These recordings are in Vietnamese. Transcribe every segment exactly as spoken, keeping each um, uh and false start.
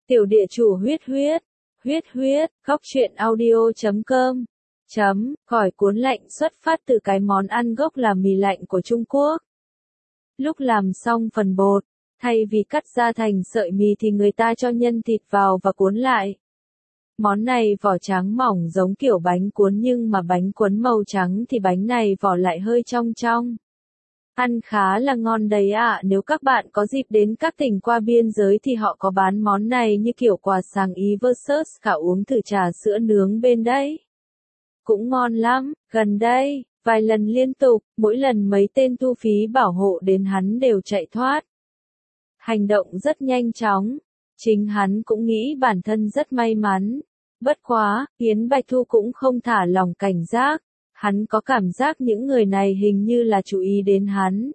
Tiểu địa chủ huyết huyết, huyết huyết, góc truyện audio chấm com, chấm, gỏi cuốn lạnh xuất phát từ cái món ăn gốc là mì lạnh của Trung Quốc. Lúc làm xong phần bột, thay vì cắt ra thành sợi mì thì người ta cho nhân thịt vào và cuốn lại. Món này vỏ trắng mỏng giống kiểu bánh cuốn nhưng mà bánh cuốn màu trắng thì bánh này vỏ lại hơi trong trong. Ăn khá là ngon đấy ạ, à. Nếu các bạn có dịp đến các tỉnh qua biên giới thì họ có bán món này như kiểu quà sáng ý versus cả uống thử trà sữa nướng bên đấy. Cũng ngon lắm, gần đây, vài lần liên tục, mỗi lần mấy tên thu phí bảo hộ đến hắn đều chạy thoát. Hành động rất nhanh chóng, chính hắn cũng nghĩ bản thân rất may mắn. Bất quá, Yến Bạch Thu cũng không thả lòng cảnh giác. Hắn có cảm giác những người này hình như là chú ý đến hắn.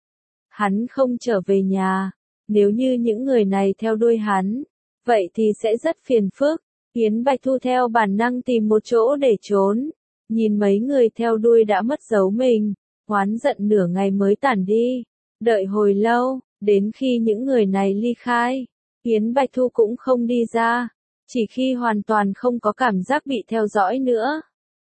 Hắn không trở về nhà. Nếu như những người này theo đuôi hắn, vậy thì sẽ rất phiền phức. Yến Bạch Thu theo bản năng tìm một chỗ để trốn. Nhìn mấy người theo đuôi đã mất dấu mình. Oán giận nửa ngày mới tản đi. Đợi hồi lâu, đến khi những người này ly khai, Yến Bạch Thu cũng không đi ra. Chỉ khi hoàn toàn không có cảm giác bị theo dõi nữa,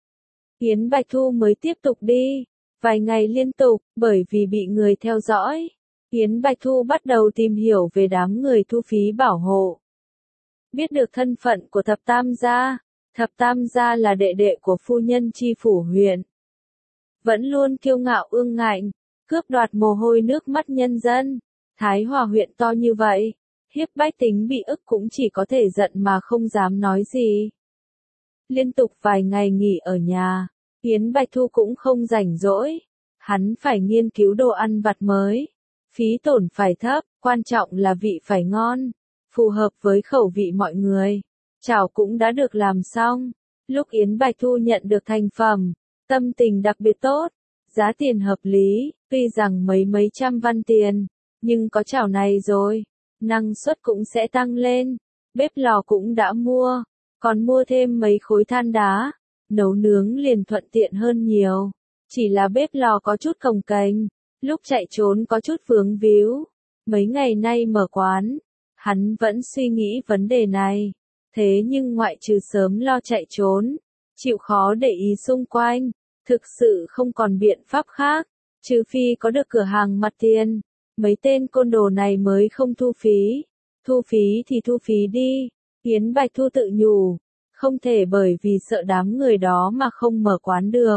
Yến Bạch Thu mới tiếp tục đi. Vài ngày liên tục, bởi vì bị người theo dõi, Yến Bạch Thu bắt đầu tìm hiểu về đám người thu phí bảo hộ. Biết được thân phận của Thập Tam gia. Thập Tam gia là đệ đệ của phu nhân chi phủ huyện. Vẫn luôn kiêu ngạo ương ngạnh, cướp đoạt mồ hôi nước mắt nhân dân. Thái Hòa huyện to như vậy, hiếp bách tính bị ức cũng chỉ có thể giận mà không dám nói gì. Liên tục vài ngày nghỉ ở nhà, Yến Bạch Thu cũng không rảnh rỗi. Hắn phải nghiên cứu đồ ăn vặt mới. Phí tổn phải thấp, quan trọng là vị phải ngon, phù hợp với khẩu vị mọi người. Chảo cũng đã được làm xong. Lúc Yến Bạch Thu nhận được thành phẩm, tâm tình đặc biệt tốt. Giá tiền hợp lý, tuy rằng mấy mấy trăm văn tiền, nhưng có chảo này rồi, năng suất cũng sẽ tăng lên. Bếp lò cũng đã mua, còn mua thêm mấy khối than đá, nấu nướng liền thuận tiện hơn nhiều. Chỉ là bếp lò có chút cồng kềnh, lúc chạy trốn có chút vướng víu. Mấy ngày nay mở quán, hắn vẫn suy nghĩ vấn đề này. Thế nhưng ngoại trừ sớm lo chạy trốn, chịu khó để ý xung quanh, thực sự không còn biện pháp khác, trừ phi có được cửa hàng mặt tiền. Mấy tên côn đồ này mới không thu phí. Thu phí thì thu phí đi. Yến Bạch Thu tự nhủ, không thể bởi vì sợ đám người đó mà không mở quán được.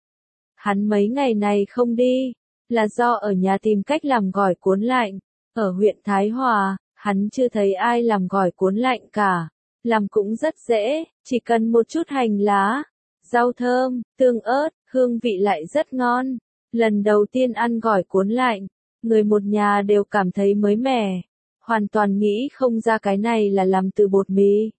Hắn mấy ngày này không đi, là do ở nhà tìm cách làm gỏi cuốn lạnh. Ở huyện Thái Hòa, hắn chưa thấy ai làm gỏi cuốn lạnh cả. Làm cũng rất dễ, chỉ cần một chút hành lá, rau thơm, tương ớt, hương vị lại rất ngon. Lần đầu tiên ăn gỏi cuốn lạnh, người một nhà đều cảm thấy mới mẻ. Hoàn toàn nghĩ không ra cái này là làm từ bột mì.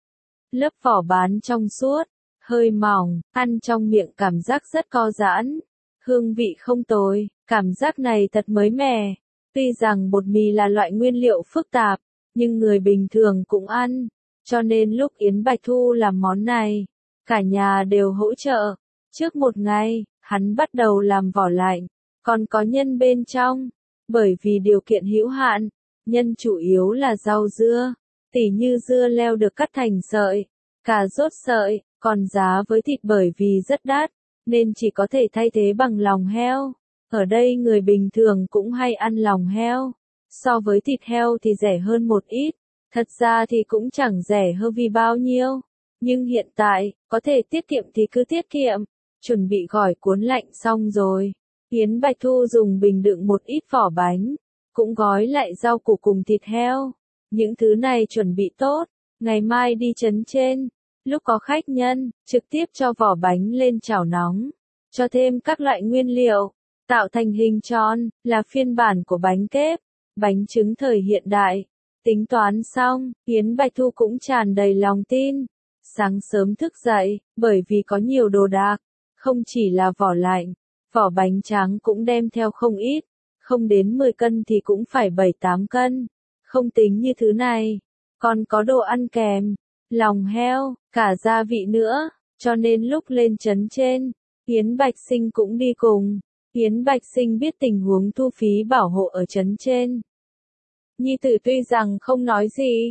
Lớp vỏ bán trong suốt, hơi mỏng, ăn trong miệng cảm giác rất co giãn. Hương vị không tồi, cảm giác này thật mới mẻ. Tuy rằng bột mì là loại nguyên liệu phức tạp, nhưng người bình thường cũng ăn. Cho nên lúc Yến Bạch Thu làm món này, cả nhà đều hỗ trợ. Trước một ngày, hắn bắt đầu làm vỏ lạnh, còn có nhân bên trong. Bởi vì điều kiện hữu hạn, nhân chủ yếu là rau dưa, tỉ như dưa leo được cắt thành sợi, cà rốt sợi, còn giá với thịt bởi vì rất đắt, nên chỉ có thể thay thế bằng lòng heo. Ở đây người bình thường cũng hay ăn lòng heo, so với thịt heo thì rẻ hơn một ít, thật ra thì cũng chẳng rẻ hơn vì bao nhiêu. Nhưng hiện tại, có thể tiết kiệm thì cứ tiết kiệm, chuẩn bị gỏi cuốn lạnh xong rồi. Yến Bạch Thu dùng bình đựng một ít vỏ bánh, cũng gói lại rau củ cùng thịt heo. Những thứ này chuẩn bị tốt, ngày mai đi trấn trên. Lúc có khách nhân, trực tiếp cho vỏ bánh lên chảo nóng, cho thêm các loại nguyên liệu, tạo thành hình tròn, là phiên bản của bánh kếp, bánh trứng thời hiện đại. Tính toán xong, Yến Bạch Thu cũng tràn đầy lòng tin. Sáng sớm thức dậy, bởi vì có nhiều đồ đạc, không chỉ là vỏ lạnh, vỏ bánh tráng cũng đem theo không ít, không đến mười cân thì cũng phải bảy tám cân. Không tính như thứ này, còn có đồ ăn kèm, lòng heo, cả gia vị nữa, cho nên lúc lên trấn trên, Yến Bạch Sinh cũng đi cùng. Yến Bạch Sinh biết tình huống thu phí bảo hộ ở trấn trên. Nhi tử tuy rằng không nói gì,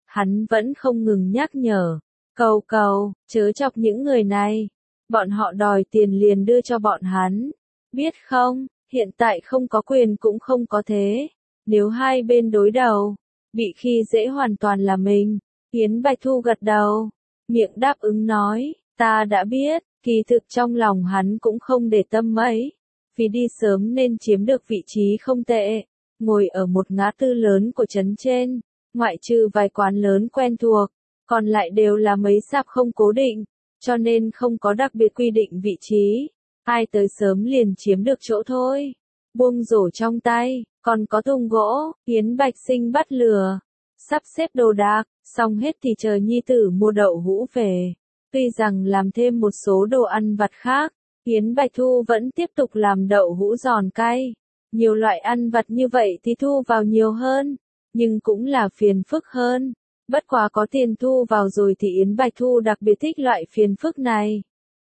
Hắn vẫn không ngừng nhắc nhở, cầu cầu, chớ chọc những người này. Bọn họ đòi tiền liền đưa cho bọn hắn. Biết không, hiện tại không có quyền cũng không có thế. Nếu hai bên đối đầu, bị khi dễ hoàn toàn là mình. Yến Bạch Thu gật đầu, miệng đáp ứng nói, ta đã biết, kỳ thực trong lòng hắn cũng không để tâm mấy. Vì đi sớm nên chiếm được vị trí không tệ, ngồi ở một ngã tư lớn của trấn trên, ngoại trừ vài quán lớn quen thuộc, còn lại đều là mấy sạp không cố định, cho nên không có đặc biệt quy định vị trí, ai tới sớm liền chiếm được chỗ thôi. Buông rổ trong tay, còn có thùng gỗ, Yến Bạch Sinh bắt lừa, sắp xếp đồ đạc, xong hết thì chờ nhi tử mua đậu hũ về. Tuy rằng làm thêm một số đồ ăn vặt khác, Yến Bạch Thu vẫn tiếp tục làm đậu hũ giòn cay. Nhiều loại ăn vặt như vậy thì thu vào nhiều hơn, nhưng cũng là phiền phức hơn. Bất quá có tiền thu vào rồi thì Yến Bạch Thu đặc biệt thích loại phiền phức này.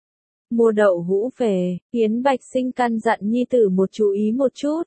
Mua đậu hũ về, Yến Bạch Sinh căn dặn nhi tử một chú ý một chút.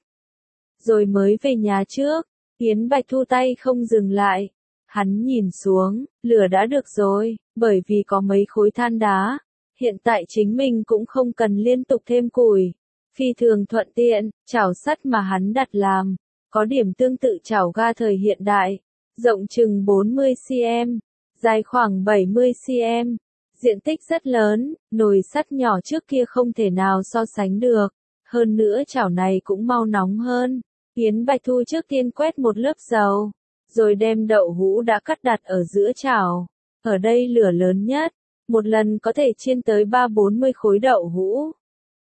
Rồi mới về nhà trước, Yến Bạch Thu tay không dừng lại. Hắn nhìn xuống, lửa đã được rồi, bởi vì có mấy khối than đá. Hiện tại chính mình cũng không cần liên tục thêm củi. Phi thường thuận tiện, chảo sắt mà hắn đặt làm, có điểm tương tự chảo ga thời hiện đại, rộng chừng bốn mươi xăng-ti-mét, dài khoảng bảy mươi xăng-ti-mét, diện tích rất lớn, nồi sắt nhỏ trước kia không thể nào so sánh được, hơn nữa chảo này cũng mau nóng hơn. Yến Bạch Thu trước tiên quét một lớp dầu, rồi đem đậu hũ đã cắt đặt ở giữa chảo, ở đây lửa lớn nhất, một lần có thể chiên tới ba bốn mươi khối đậu hũ.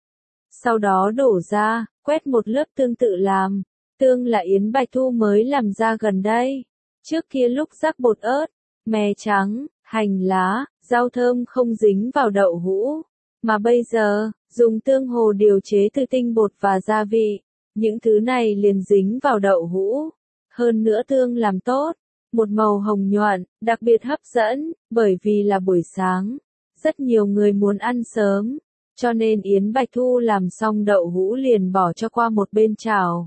Sau đó đổ ra, quét một lớp tương tự làm. Tương là Yến Bạch Thu mới làm ra gần đây. Trước kia lúc rắc bột ớt, mè trắng, hành lá, rau thơm không dính vào đậu hũ. Mà bây giờ, dùng tương hồ điều chế từ tinh bột và gia vị. Những thứ này liền dính vào đậu hũ. Hơn nữa tương làm tốt. Một màu hồng nhuận, đặc biệt hấp dẫn, bởi vì là buổi sáng. Rất nhiều người muốn ăn sớm. Cho nên Yến Bạch Thu làm xong đậu hũ liền bỏ cho qua một bên chảo.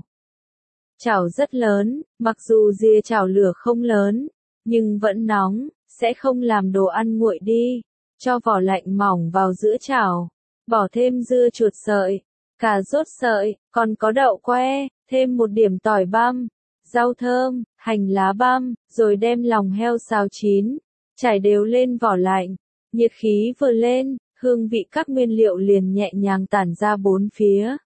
Chảo rất lớn, mặc dù dìa chảo lửa không lớn, nhưng vẫn nóng, sẽ không làm đồ ăn nguội đi. Cho vỏ lạnh mỏng vào giữa chảo, bỏ thêm dưa chuột sợi, cà rốt sợi, còn có đậu que, thêm một điểm tỏi băm, rau thơm, hành lá băm, rồi đem lòng heo xào chín, trải đều lên vỏ lạnh, nhiệt khí vừa lên. Hương vị các nguyên liệu liền nhẹ nhàng tản ra bốn phía.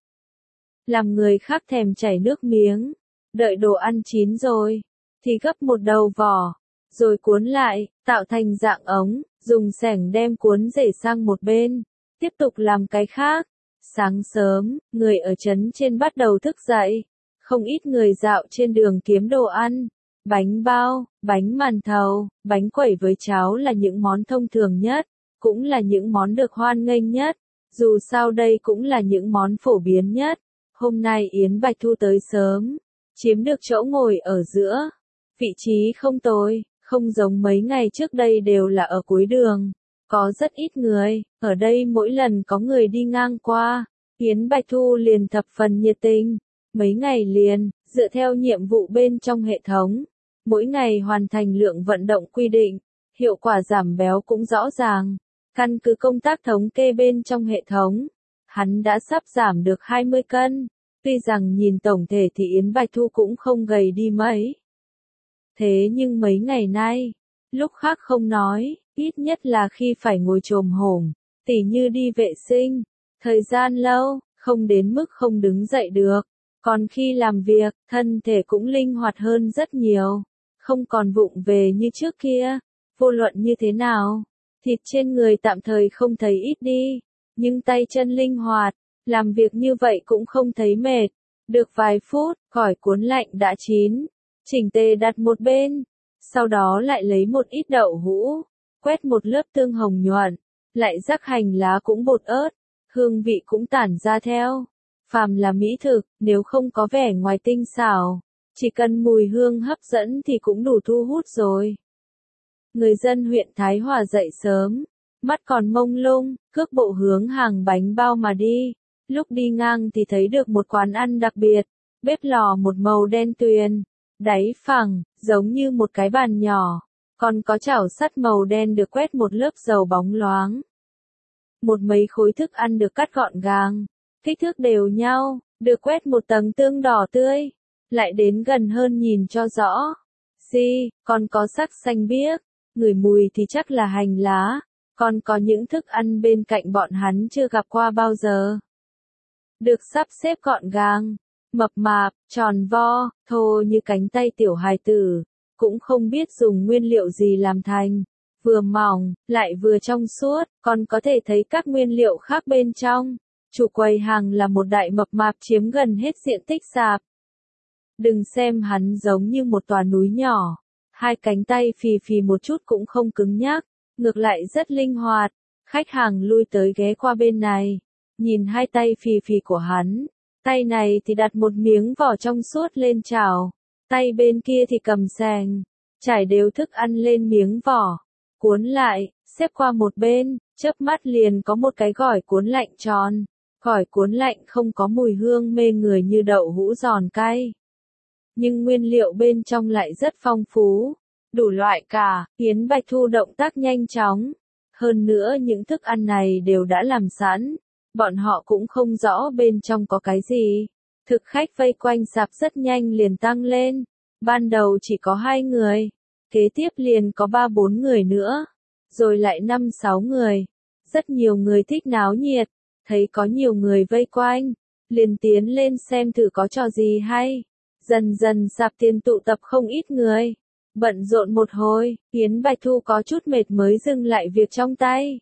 Làm người khác thèm chảy nước miếng. Đợi đồ ăn chín rồi, thì gấp một đầu vỏ, rồi cuốn lại, tạo thành dạng ống, dùng xẻng đem cuốn rễ sang một bên. Tiếp tục làm cái khác. Sáng sớm, người ở trấn trên bắt đầu thức dậy. Không ít người dạo trên đường kiếm đồ ăn. Bánh bao, bánh màn thầu, bánh quẩy với cháo là những món thông thường nhất. Cũng là những món được hoan nghênh nhất, dù sao đây cũng là những món phổ biến nhất. Hôm nay Yến Bạch Thu tới sớm, chiếm được chỗ ngồi ở giữa. Vị trí không tồi, không giống mấy ngày trước đây đều là ở cuối đường. Có rất ít người, ở đây mỗi lần có người đi ngang qua, Yến Bạch Thu liền thập phần nhiệt tình. Mấy ngày liền, dựa theo nhiệm vụ bên trong hệ thống, mỗi ngày hoàn thành lượng vận động quy định, hiệu quả giảm béo cũng rõ ràng. Căn cứ công tác thống kê bên trong hệ thống, hắn đã sắp giảm được hai mươi cân. Tuy rằng nhìn tổng thể thì Yến Bạch Thu cũng không gầy đi mấy. Thế nhưng mấy ngày nay, lúc khác không nói, ít nhất là khi phải ngồi chồm hổm, tỉ như đi vệ sinh, thời gian lâu, không đến mức không đứng dậy được. Còn khi làm việc, thân thể cũng linh hoạt hơn rất nhiều, không còn vụng về như trước kia. Vô luận như thế nào, thịt trên người tạm thời không thấy ít đi, nhưng tay chân linh hoạt, làm việc như vậy cũng không thấy mệt. Được vài phút, gỏi cuốn lạnh đã chín, chỉnh tề đặt một bên, sau đó lại lấy một ít đậu hũ, quét một lớp tương hồng nhuận, lại rắc hành lá cũng bột ớt, hương vị cũng tản ra theo. Phàm là mỹ thực, nếu không có vẻ ngoài tinh xảo, chỉ cần mùi hương hấp dẫn thì cũng đủ thu hút rồi. Người dân huyện Thái Hòa dậy sớm, mắt còn mông lung, cước bộ hướng hàng bánh bao mà đi. Lúc đi ngang thì thấy được một quán ăn đặc biệt, bếp lò một màu đen tuyền, đáy phẳng, giống như một cái bàn nhỏ, Còn có chảo sắt màu đen được quét một lớp dầu bóng loáng. Một mấy khối thức ăn được cắt gọn gàng, kích thước đều nhau, được quét một tầng tương đỏ tươi. Lại đến gần hơn nhìn cho rõ. Xì, còn có sắc xanh biếc, ngửi mùi thì chắc là hành lá. Còn có những thức ăn bên cạnh bọn hắn chưa gặp qua bao giờ. Được sắp xếp gọn gàng, mập mạp, tròn vo, thô như cánh tay tiểu hài tử, cũng không biết dùng nguyên liệu gì làm thành, vừa mỏng, lại vừa trong suốt, còn có thể thấy các nguyên liệu khác bên trong. Chủ quầy hàng là một đại mập mạp chiếm gần hết diện tích sạp. Đừng xem hắn giống như một tòa núi nhỏ, hai cánh tay phì phì một chút cũng không cứng nhắc, ngược lại rất linh hoạt. Khách hàng lui tới ghé qua bên này, nhìn hai tay phì phì của hắn, tay này thì đặt một miếng vỏ trong suốt lên chảo, tay bên kia thì cầm xèng, trải đều thức ăn lên miếng vỏ, cuốn lại, xếp qua một bên, chớp mắt liền có một cái gỏi cuốn lạnh tròn. Gỏi cuốn lạnh không có mùi hương mê người như đậu hũ giòn cay, nhưng nguyên liệu bên trong lại rất phong phú, đủ loại cả. Yến Bạch Thu động tác nhanh chóng, hơn nữa những thức ăn này đều đã làm sẵn, bọn họ cũng không rõ bên trong có cái gì. Thực khách vây quanh sạp rất nhanh liền tăng lên, ban đầu chỉ có hai người, kế tiếp liền có ba bốn người nữa, rồi lại năm sáu người. Rất nhiều người thích náo nhiệt, thấy có nhiều người vây quanh, liền tiến lên xem thử có trò gì hay. Dần dần sạp tiền tụ tập không ít người. Bận rộn một hồi, Yến Bạch Thu có chút mệt mới dừng lại việc trong tay.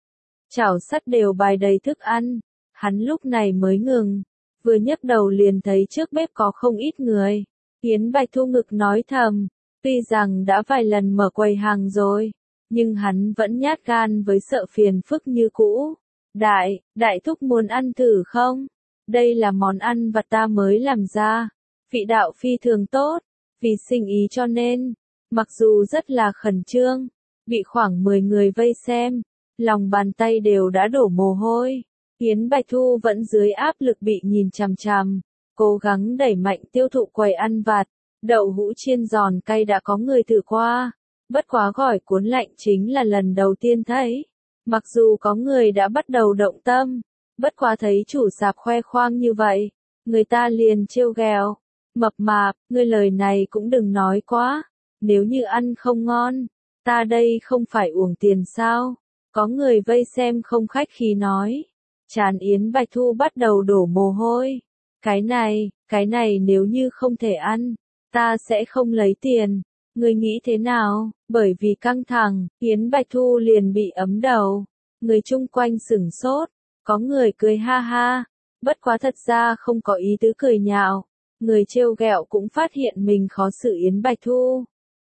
Chảo sắt đều bày đầy thức ăn, hắn lúc này mới ngừng, vừa nhấc đầu liền thấy trước bếp có không ít người. Yến Bạch Thu ngực nói thầm, tuy rằng đã vài lần mở quầy hàng rồi, nhưng hắn vẫn nhát gan với sợ phiền phức như cũ. Đại, đại thúc muốn ăn thử không? Đây là món ăn vặt ta mới làm ra, vị đạo phi thường tốt, vì sinh ý cho nên, mặc dù rất là khẩn trương, bị khoảng mười người vây xem, lòng bàn tay đều đã đổ mồ hôi. Yến Bạch Thu vẫn dưới áp lực bị nhìn chằm chằm, cố gắng đẩy mạnh tiêu thụ quầy ăn vặt. Đậu hũ chiên giòn cay đã có người thử qua, bất quá gỏi cuốn lạnh chính là lần đầu tiên thấy. Mặc dù có người đã bắt đầu động tâm, bất quá thấy chủ sạp khoe khoang như vậy, người ta liền trêu ghẹo. Mập mạp, ngươi lời này cũng đừng nói quá, nếu như ăn không ngon, ta đây không phải uổng tiền sao? Có người vây xem không khách khí nói. Trán Yến Bạch Thu bắt đầu đổ mồ hôi. Cái này, cái này nếu như không thể ăn, ta sẽ không lấy tiền. Ngươi nghĩ thế nào? Bởi vì căng thẳng, Yến Bạch Thu liền bị ấm đầu. Người chung quanh sửng sốt, có người cười ha ha, bất quá thật ra không có ý tứ cười nhạo. Người trêu ghẹo cũng phát hiện mình khó xử Yến Bạch Thu.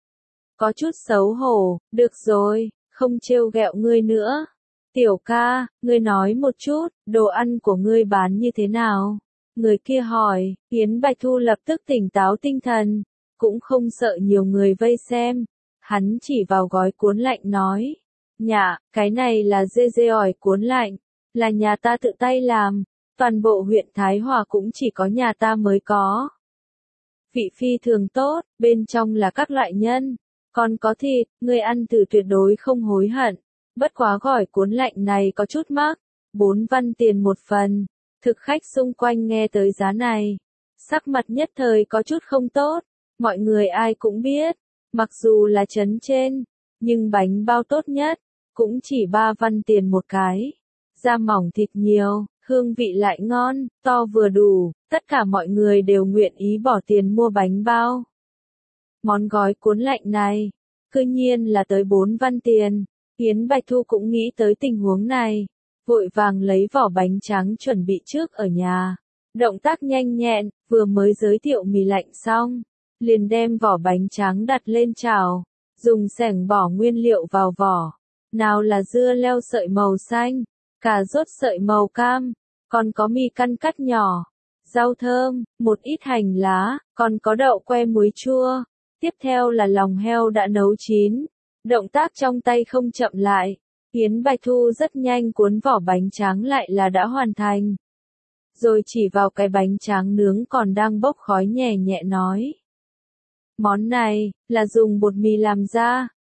Có chút xấu hổ, được rồi, không trêu ghẹo ngươi nữa. Tiểu ca, ngươi nói một chút, đồ ăn của ngươi bán như thế nào? Người kia hỏi, Yến Bạch Thu lập tức tỉnh táo tinh thần, cũng không sợ nhiều người vây xem. Hắn chỉ vào gói cuốn lạnh nói, nhà, cái này là dê dê ỏi cuốn lạnh, là nhà ta tự tay làm, toàn bộ huyện Thái Hòa cũng chỉ có nhà ta mới có. Vị phi thường tốt, bên trong là các loại nhân, còn có thịt, ngươi ăn thử tuyệt đối không hối hận. Bất quá gỏi cuốn lạnh này có chút mắc, bốn văn tiền một phần. Thực khách xung quanh nghe tới giá này, sắc mặt nhất thời có chút không tốt. Mọi người ai cũng biết, mặc dù là trấn trên, nhưng bánh bao tốt nhất, cũng chỉ ba văn tiền một cái. Da mỏng thịt nhiều, hương vị lại ngon, to vừa đủ, tất cả mọi người đều nguyện ý bỏ tiền mua bánh bao. Món gói cuốn lạnh này, cư nhiên là tới bốn văn tiền. Yến Bạch Thu cũng nghĩ tới tình huống này, vội vàng lấy vỏ bánh tráng chuẩn bị trước ở nhà. Động tác nhanh nhẹn, vừa mới giới thiệu mì lạnh xong, liền đem vỏ bánh tráng đặt lên chảo, dùng xẻng bỏ nguyên liệu vào vỏ. Nào là dưa leo sợi màu xanh, cà rốt sợi màu cam, còn có mì căn cắt nhỏ, rau thơm, một ít hành lá, còn có đậu que muối chua. Tiếp theo là lòng heo đã nấu chín. Động tác trong tay không chậm lại, Yến Bạch Thu rất nhanh cuốn vỏ bánh tráng lại là đã hoàn thành. Rồi chỉ vào cái bánh tráng nướng còn đang bốc khói nhẹ nhẹ nói. Món này, là dùng bột mì làm ra,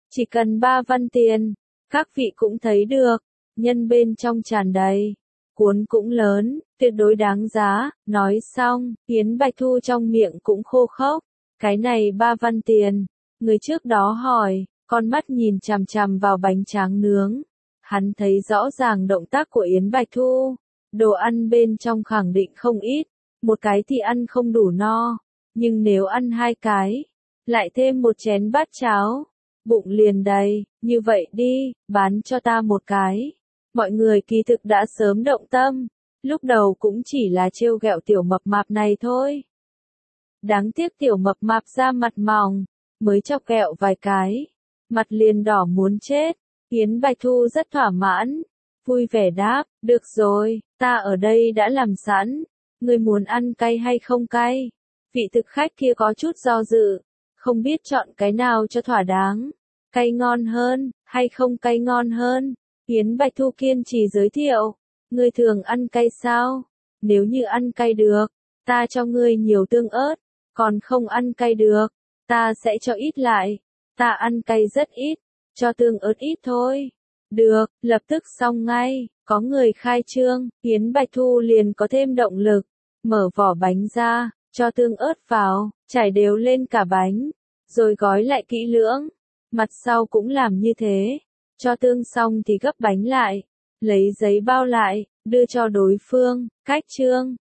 Chỉ cần ba văn tiền, các vị cũng thấy được, nhân bên trong tràn đầy, cuốn cũng lớn, tuyệt đối đáng giá, nói xong, Yến Bạch Thu trong miệng cũng khô khốc, cái này ba văn tiền, người trước đó hỏi, con mắt nhìn chằm chằm vào bánh tráng nướng, hắn thấy rõ ràng động tác của Yến Bạch Thu, đồ ăn bên trong khẳng định không ít, một cái thì ăn không đủ no, nhưng nếu ăn hai cái, lại thêm một chén bát cháo, bụng liền đầy, như vậy đi, bán cho ta một cái. Mọi người kỳ thực đã sớm động tâm, lúc đầu cũng chỉ là trêu ghẹo tiểu mập mạp này thôi. Đáng tiếc tiểu mập mạp da mặt mỏng, mới chọc ghẹo vài cái, mặt liền đỏ muốn chết. Yến Bạch Thu rất thỏa mãn, vui vẻ đáp, được rồi, ta ở đây đã làm sẵn, ngươi muốn ăn cay hay không cay? Vị thực khách kia có chút do dự, không biết chọn cái nào cho thỏa đáng, cay ngon hơn, hay không cay ngon hơn. Yến Bạch Thu kiên trì giới thiệu, ngươi thường ăn cay sao? Nếu như ăn cay được, ta cho ngươi nhiều tương ớt, còn không ăn cay được, ta sẽ cho ít lại, ta ăn cay rất ít, cho tương ớt ít thôi. Được, lập tức xong ngay, có người khai trương, Yến Bạch Thu liền có thêm động lực, mở vỏ bánh ra, cho tương ớt vào, trải đều lên cả bánh, rồi gói lại kỹ lưỡng, mặt sau cũng làm như thế, cho tương xong thì gấp bánh lại, lấy giấy bao lại, đưa cho đối phương, cách trương,